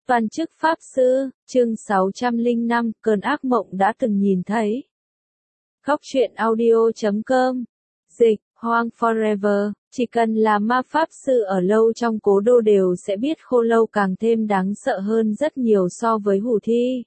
Toàn chức Pháp Sư, chương 605, cơn ác mộng đã từng nhìn thấy. Góc truyện audio.com. Dịch, Hoang Forever, chỉ cần là ma Pháp Sư ở lâu trong cố đô đều sẽ biết khô lâu càng thêm đáng sợ hơn rất nhiều so với hủ thi.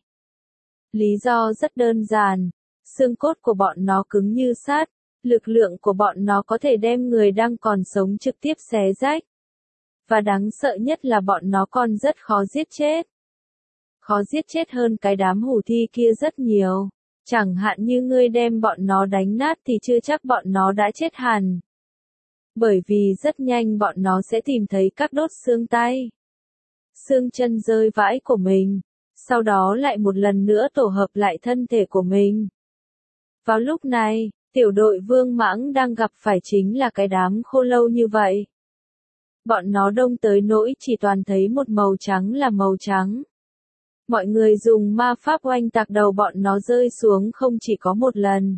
Lý do rất đơn giản, xương cốt của bọn nó cứng như sắt, lực lượng của bọn nó có thể đem người đang còn sống trực tiếp xé rách. Và đáng sợ nhất là bọn nó còn rất khó giết chết. Khó giết chết hơn cái đám hủ thi kia rất nhiều. Chẳng hạn như ngươi đem bọn nó đánh nát thì chưa chắc bọn nó đã chết hẳn. Bởi vì rất nhanh bọn nó sẽ tìm thấy các đốt xương tay, xương chân rơi vãi của mình. Sau đó lại một lần nữa tổ hợp lại thân thể của mình. Vào lúc này, tiểu đội Vương Mãng đang gặp phải chính là cái đám khô lâu như vậy. Bọn nó đông tới nỗi chỉ toàn thấy một màu trắng là màu trắng. Mọi người dùng ma pháp oanh tạc đầu bọn nó rơi xuống không chỉ có một lần.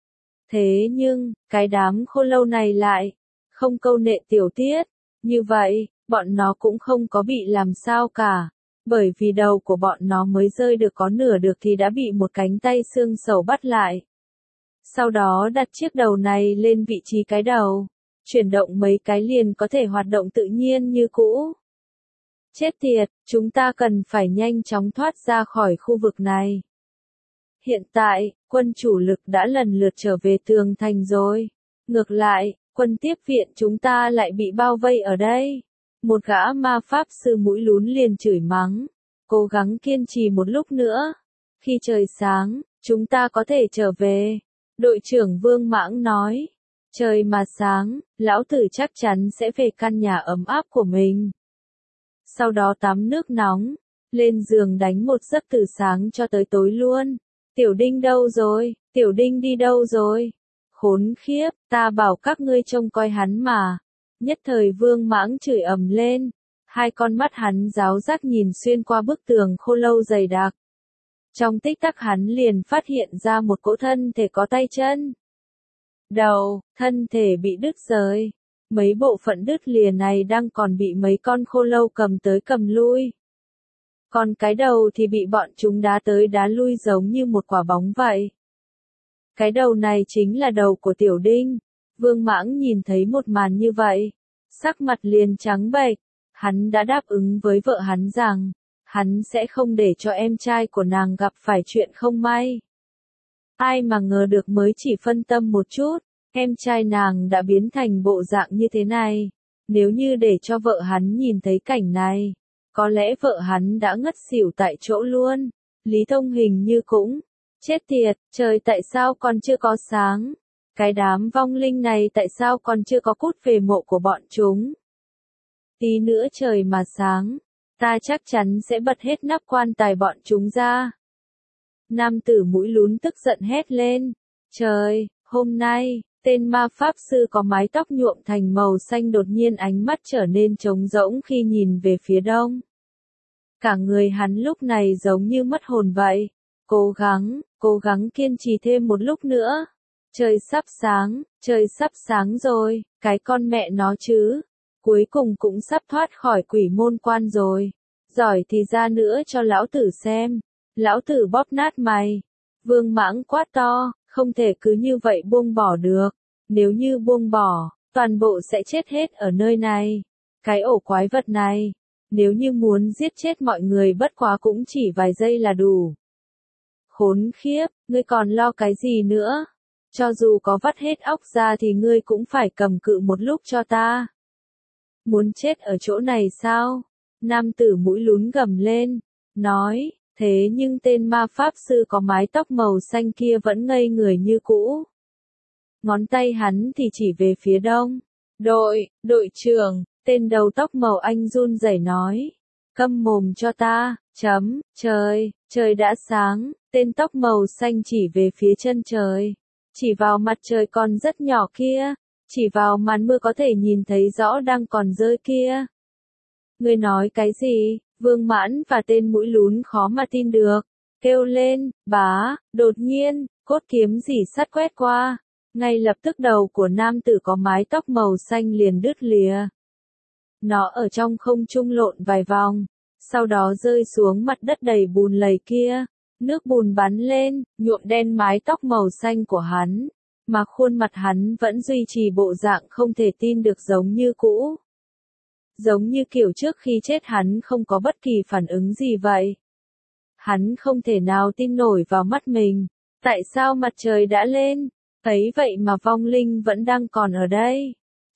Thế nhưng, cái đám khô lâu này lại không câu nệ tiểu tiết. Như vậy, bọn nó cũng không có bị làm sao cả. Bởi vì đầu của bọn nó mới rơi được có nửa được thì đã bị một cánh tay xương sầu bắt lại. Sau đó đặt chiếc đầu này lên vị trí cái đầu. Chuyển động mấy cái liền có thể hoạt động tự nhiên như cũ. Chết tiệt, chúng ta cần phải nhanh chóng thoát ra khỏi khu vực này. Hiện tại, quân chủ lực đã lần lượt trở về tường thành rồi. Ngược lại, quân tiếp viện chúng ta lại bị bao vây ở đây. Một gã ma pháp sư mũi lún liền chửi mắng. Cố gắng kiên trì một lúc nữa. Khi trời sáng, chúng ta có thể trở về. Đội trưởng Vương Mãng nói. Trời mà sáng, lão tử chắc chắn sẽ về căn nhà ấm áp của mình. Sau đó tắm nước nóng, lên giường đánh một giấc từ sáng cho tới tối luôn. Tiểu Đinh đâu rồi? Tiểu Đinh đi đâu rồi? Khốn khiếp, ta bảo các ngươi trông coi hắn mà. Nhất thời Vương Mãng chửi ầm lên. Hai con mắt hắn ráo rác nhìn xuyên qua bức tường khô lâu dày đặc. Trong tích tắc hắn liền phát hiện ra một cỗ thân thể có tay chân. Đầu, thân thể bị đứt rời. Mấy bộ phận đứt lìa này đang còn bị mấy con khô lâu cầm tới cầm lui. Còn cái đầu thì bị bọn chúng đá tới đá lui giống như một quả bóng vậy. Cái đầu này chính là đầu của Tiểu Đinh. Vương Mãng nhìn thấy một màn như vậy. Sắc mặt liền trắng bệch. Hắn đã đáp ứng với vợ hắn rằng, hắn sẽ không để cho em trai của nàng gặp phải chuyện không may. Ai mà ngờ được mới chỉ phân tâm một chút, em trai nàng đã biến thành bộ dạng như thế này. Nếu như để cho vợ hắn nhìn thấy cảnh này, có lẽ vợ hắn đã ngất xỉu tại chỗ luôn. Lý Thông hình như cũng, chết tiệt, trời tại sao còn chưa có sáng? Cái đám vong linh này tại sao còn chưa có cút về mộ của bọn chúng? Tí nữa trời mà sáng, ta chắc chắn sẽ bật hết nắp quan tài bọn chúng ra. Nam tử mũi lún tức giận hét lên. Trời, hôm nay, tên ma pháp sư có mái tóc nhuộm thành màu xanh đột nhiên ánh mắt trở nên trống rỗng khi nhìn về phía đông. Cả người hắn lúc này giống như mất hồn vậy. Cố gắng kiên trì thêm một lúc nữa. Trời sắp sáng rồi, cái con mẹ nó chứ. Cuối cùng cũng sắp thoát khỏi quỷ môn quan rồi. Giỏi thì ra nữa cho lão tử xem. Lão tử bóp nát mày. Vương Mãng quát to, không thể cứ như vậy buông bỏ được. Nếu như buông bỏ, toàn bộ sẽ chết hết ở nơi này. Cái ổ quái vật này, nếu như muốn giết chết mọi người bất quá cũng chỉ vài giây là đủ. Khốn khiếp, ngươi còn lo cái gì nữa? Cho dù có vắt hết óc ra thì ngươi cũng phải cầm cự một lúc cho ta. Muốn chết ở chỗ này sao? Nam tử mũi lún gầm lên, nói. Thế nhưng tên ma pháp sư có mái tóc màu xanh kia vẫn ngây người như cũ. Ngón tay hắn thì chỉ về phía đông. Đội trưởng, tên đầu tóc màu anh run rẩy nói. Câm mồm cho ta, trời đã sáng, tên tóc màu xanh chỉ về phía chân trời. Chỉ vào mặt trời còn rất nhỏ kia, chỉ vào màn mưa có thể nhìn thấy rõ đang còn rơi kia. Ngươi nói cái gì? Vương Mãn và tên mũi lún khó mà tin được. Kêu lên, đột nhiên, cốt kiếm rỉ sắt quét qua. Ngay lập tức đầu của nam tử có mái tóc màu xanh liền đứt lìa. Nó ở trong không trung lộn vài vòng. sau đó rơi xuống mặt đất đầy bùn lầy kia. Nước bùn bắn lên, nhuộm đen mái tóc màu xanh của hắn, mà khuôn mặt hắn vẫn duy trì bộ dạng không thể tin được giống như cũ. Giống như kiểu trước khi chết hắn không có bất kỳ phản ứng gì vậy. Hắn không thể nào tin nổi vào mắt mình. Tại sao mặt trời đã lên? Ấy vậy mà vong linh vẫn đang còn ở đây.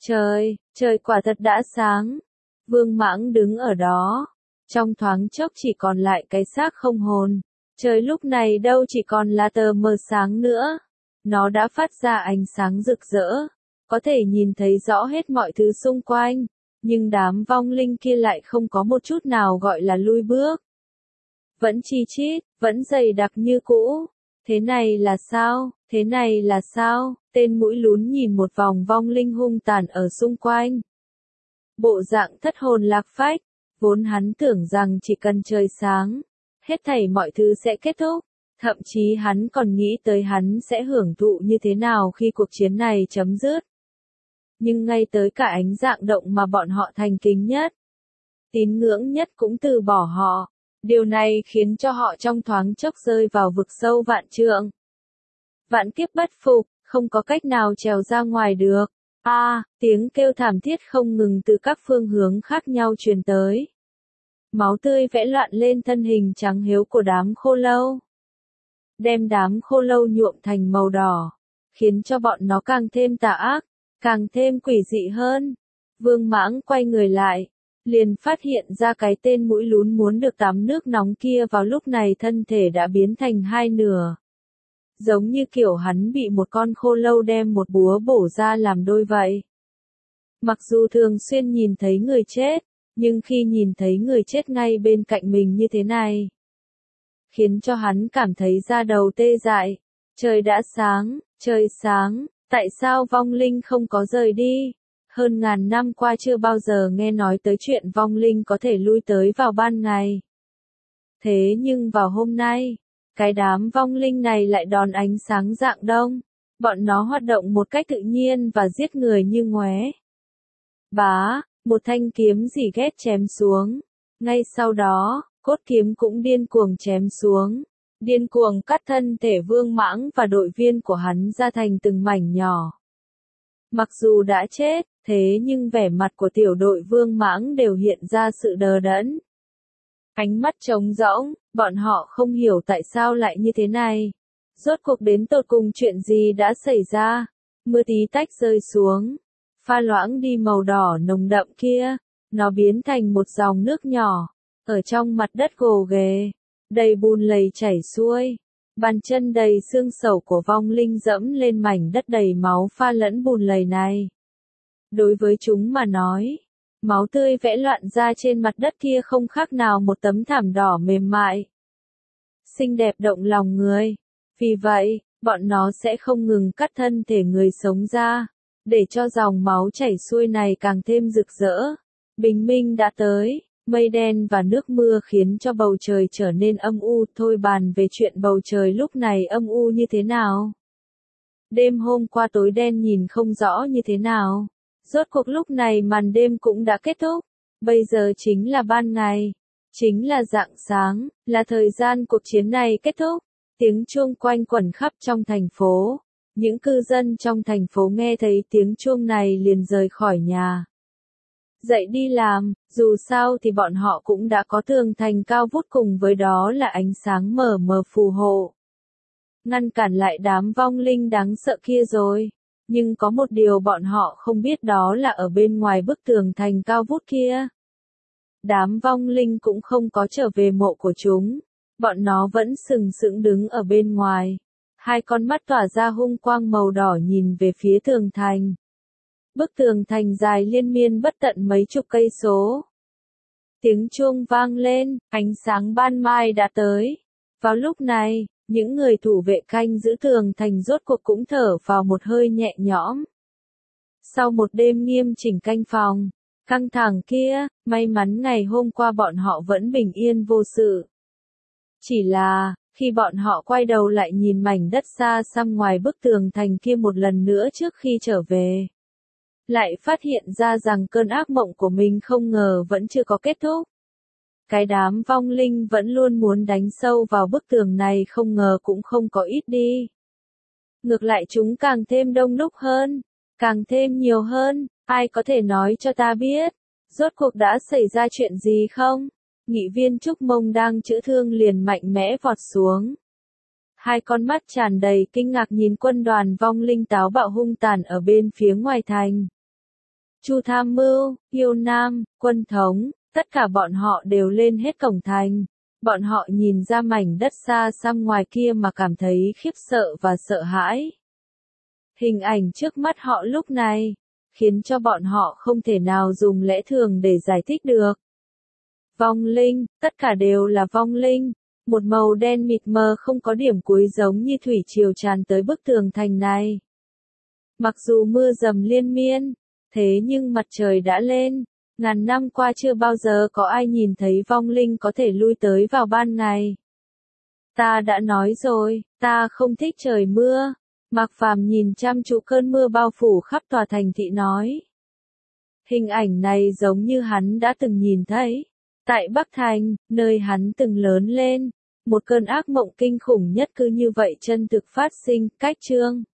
Trời quả thật đã sáng. Vương Mãng đứng ở đó. Trong thoáng chốc chỉ còn lại cái xác không hồn. Trời lúc này đâu chỉ còn là tờ mờ sáng nữa. Nó đã phát ra ánh sáng rực rỡ. Có thể nhìn thấy rõ hết mọi thứ xung quanh. Nhưng đám vong linh kia lại không có một chút nào gọi là lui bước. Vẫn chi chít, vẫn dày đặc như cũ. Thế này là sao? Thế này là sao? Tên mũi lún nhìn một vòng vong linh hung tàn ở xung quanh. Bộ dạng thất hồn lạc phách. Vốn hắn tưởng rằng chỉ cần trời sáng, hết thảy mọi thứ sẽ kết thúc. Thậm chí hắn còn nghĩ tới hắn sẽ hưởng thụ như thế nào khi cuộc chiến này chấm dứt. Nhưng ngay tới cả ánh dạng động mà bọn họ thành kính nhất, tín ngưỡng nhất cũng từ bỏ họ. Điều này khiến cho họ trong thoáng chốc rơi vào vực sâu vạn trượng. Vạn kiếp bất phục, không có cách nào trèo ra ngoài được. Tiếng kêu thảm thiết không ngừng từ các phương hướng khác nhau truyền tới. Máu tươi vẽ loạn lên thân hình trắng hiếu của đám khô lâu. Đem đám khô lâu nhuộm thành màu đỏ, khiến cho bọn nó càng thêm tà ác, càng thêm quỷ dị hơn. Vương Mãng quay người lại, liền phát hiện ra cái tên mũi lún muốn được tắm nước nóng kia vào lúc này thân thể đã biến thành hai nửa. Giống như kiểu hắn bị một con khô lâu đem một búa bổ ra làm đôi vậy. Mặc dù thường xuyên nhìn thấy người chết, nhưng khi nhìn thấy người chết ngay bên cạnh mình như thế này, khiến cho hắn cảm thấy da đầu tê dại. Trời đã sáng, trời sáng, tại sao vong linh không có rời đi? Hơn ngàn năm qua chưa bao giờ nghe nói tới chuyện vong linh có thể lui tới vào ban ngày. Thế nhưng vào hôm nay, cái đám vong linh này lại đón ánh sáng rạng đông. Bọn nó hoạt động một cách tự nhiên và giết người như ngoé. Bá, một thanh kiếm rỉ ghét chém xuống. Ngay sau đó, cốt kiếm cũng điên cuồng chém xuống. Điên cuồng cắt thân thể Vương Mãng và đội viên của hắn ra thành từng mảnh nhỏ. Mặc dù đã chết, thế nhưng vẻ mặt của tiểu đội Vương Mãng đều hiện ra sự đờ đẫn. Ánh mắt trống rỗng, bọn họ không hiểu tại sao lại như thế này. Rốt cuộc đến tột cùng chuyện gì đã xảy ra. Mưa tí tách rơi xuống. Pha loãng đi màu đỏ nồng đậm kia. Nó biến thành một dòng nước nhỏ. Ở trong mặt đất gồ ghề. Đầy bùn lầy chảy xuôi. Bàn chân đầy xương sầu của vong linh dẫm lên mảnh đất đầy máu pha lẫn bùn lầy này. Đối với chúng mà nói, máu tươi vẽ loạn ra trên mặt đất kia không khác nào một tấm thảm đỏ mềm mại. Xinh đẹp động lòng người. Vì vậy, bọn nó sẽ không ngừng cắt thân thể người sống ra, để cho dòng máu chảy xuôi này càng thêm rực rỡ. Bình minh đã tới, mây đen và nước mưa khiến cho bầu trời trở nên âm u. Thôi bàn về chuyện bầu trời lúc này âm u như thế nào. Đêm hôm qua tối đen nhìn không rõ như thế nào. Rốt cuộc lúc này màn đêm cũng đã kết thúc. Bây giờ chính là ban ngày. Chính là rạng sáng, là thời gian cuộc chiến này kết thúc. Tiếng chuông quanh quẩn khắp trong thành phố. Những cư dân trong thành phố nghe thấy tiếng chuông này liền rời khỏi nhà. Dậy đi làm, dù sao thì bọn họ cũng đã có tường thành cao vút cùng với đó là ánh sáng mờ mờ phù hộ. Ngăn cản lại đám vong linh đáng sợ kia rồi. Nhưng có một điều bọn họ không biết đó là ở bên ngoài bức tường thành cao vút kia. Đám vong linh cũng không có trở về mộ của chúng. Bọn nó vẫn sừng sững đứng ở bên ngoài. Hai con mắt tỏa ra hung quang màu đỏ nhìn về phía tường thành. Bức tường thành dài liên miên bất tận mấy chục cây số. Tiếng chuông vang lên, ánh sáng ban mai đã tới. Vào lúc này, những người thủ vệ canh giữ tường thành rốt cuộc cũng thở vào một hơi nhẹ nhõm. Sau một đêm nghiêm chỉnh canh phòng, căng thẳng kia, may mắn ngày hôm qua bọn họ vẫn bình yên vô sự. Chỉ là, khi bọn họ quay đầu lại nhìn mảnh đất xa xăm ngoài bức tường thành kia một lần nữa trước khi trở về, lại phát hiện ra rằng cơn ác mộng của mình không ngờ vẫn chưa có kết thúc. Cái đám vong linh vẫn luôn muốn đánh sâu vào bức tường này không ngờ cũng không có ít đi. Ngược lại chúng càng thêm đông đúc hơn, càng thêm nhiều hơn, ai có thể nói cho ta biết, rốt cuộc đã xảy ra chuyện gì không? Nghị viên Trúc Mông đang chữa thương liền mạnh mẽ vọt xuống. Hai con mắt tràn đầy kinh ngạc nhìn quân đoàn vong linh táo bạo hung tàn ở bên phía ngoài thành. Chu Tham Mưu, Yêu Nam, Quân Thống, tất cả bọn họ đều lên hết cổng thành. Bọn họ nhìn ra mảnh đất xa xăm ngoài kia mà cảm thấy khiếp sợ và sợ hãi. Hình ảnh trước mắt họ lúc này, khiến cho bọn họ không thể nào dùng lẽ thường để giải thích được. Vong linh, tất cả đều là vong linh. Một màu đen mịt mờ không có điểm cuối giống như thủy triều tràn tới bức tường thành này. Mặc dù mưa dầm liên miên, thế nhưng mặt trời đã lên. Ngàn năm qua chưa bao giờ có ai nhìn thấy vong linh có thể lui tới vào ban ngày. Ta đã nói rồi, ta không thích trời mưa. Mạc Phàm nhìn chăm chú cơn mưa bao phủ khắp tòa thành thị nói. Hình ảnh này giống như hắn đã từng nhìn thấy. Tại Bắc Thành, nơi hắn từng lớn lên, một cơn ác mộng kinh khủng nhất cứ như vậy chân thực phát sinh, cách chương.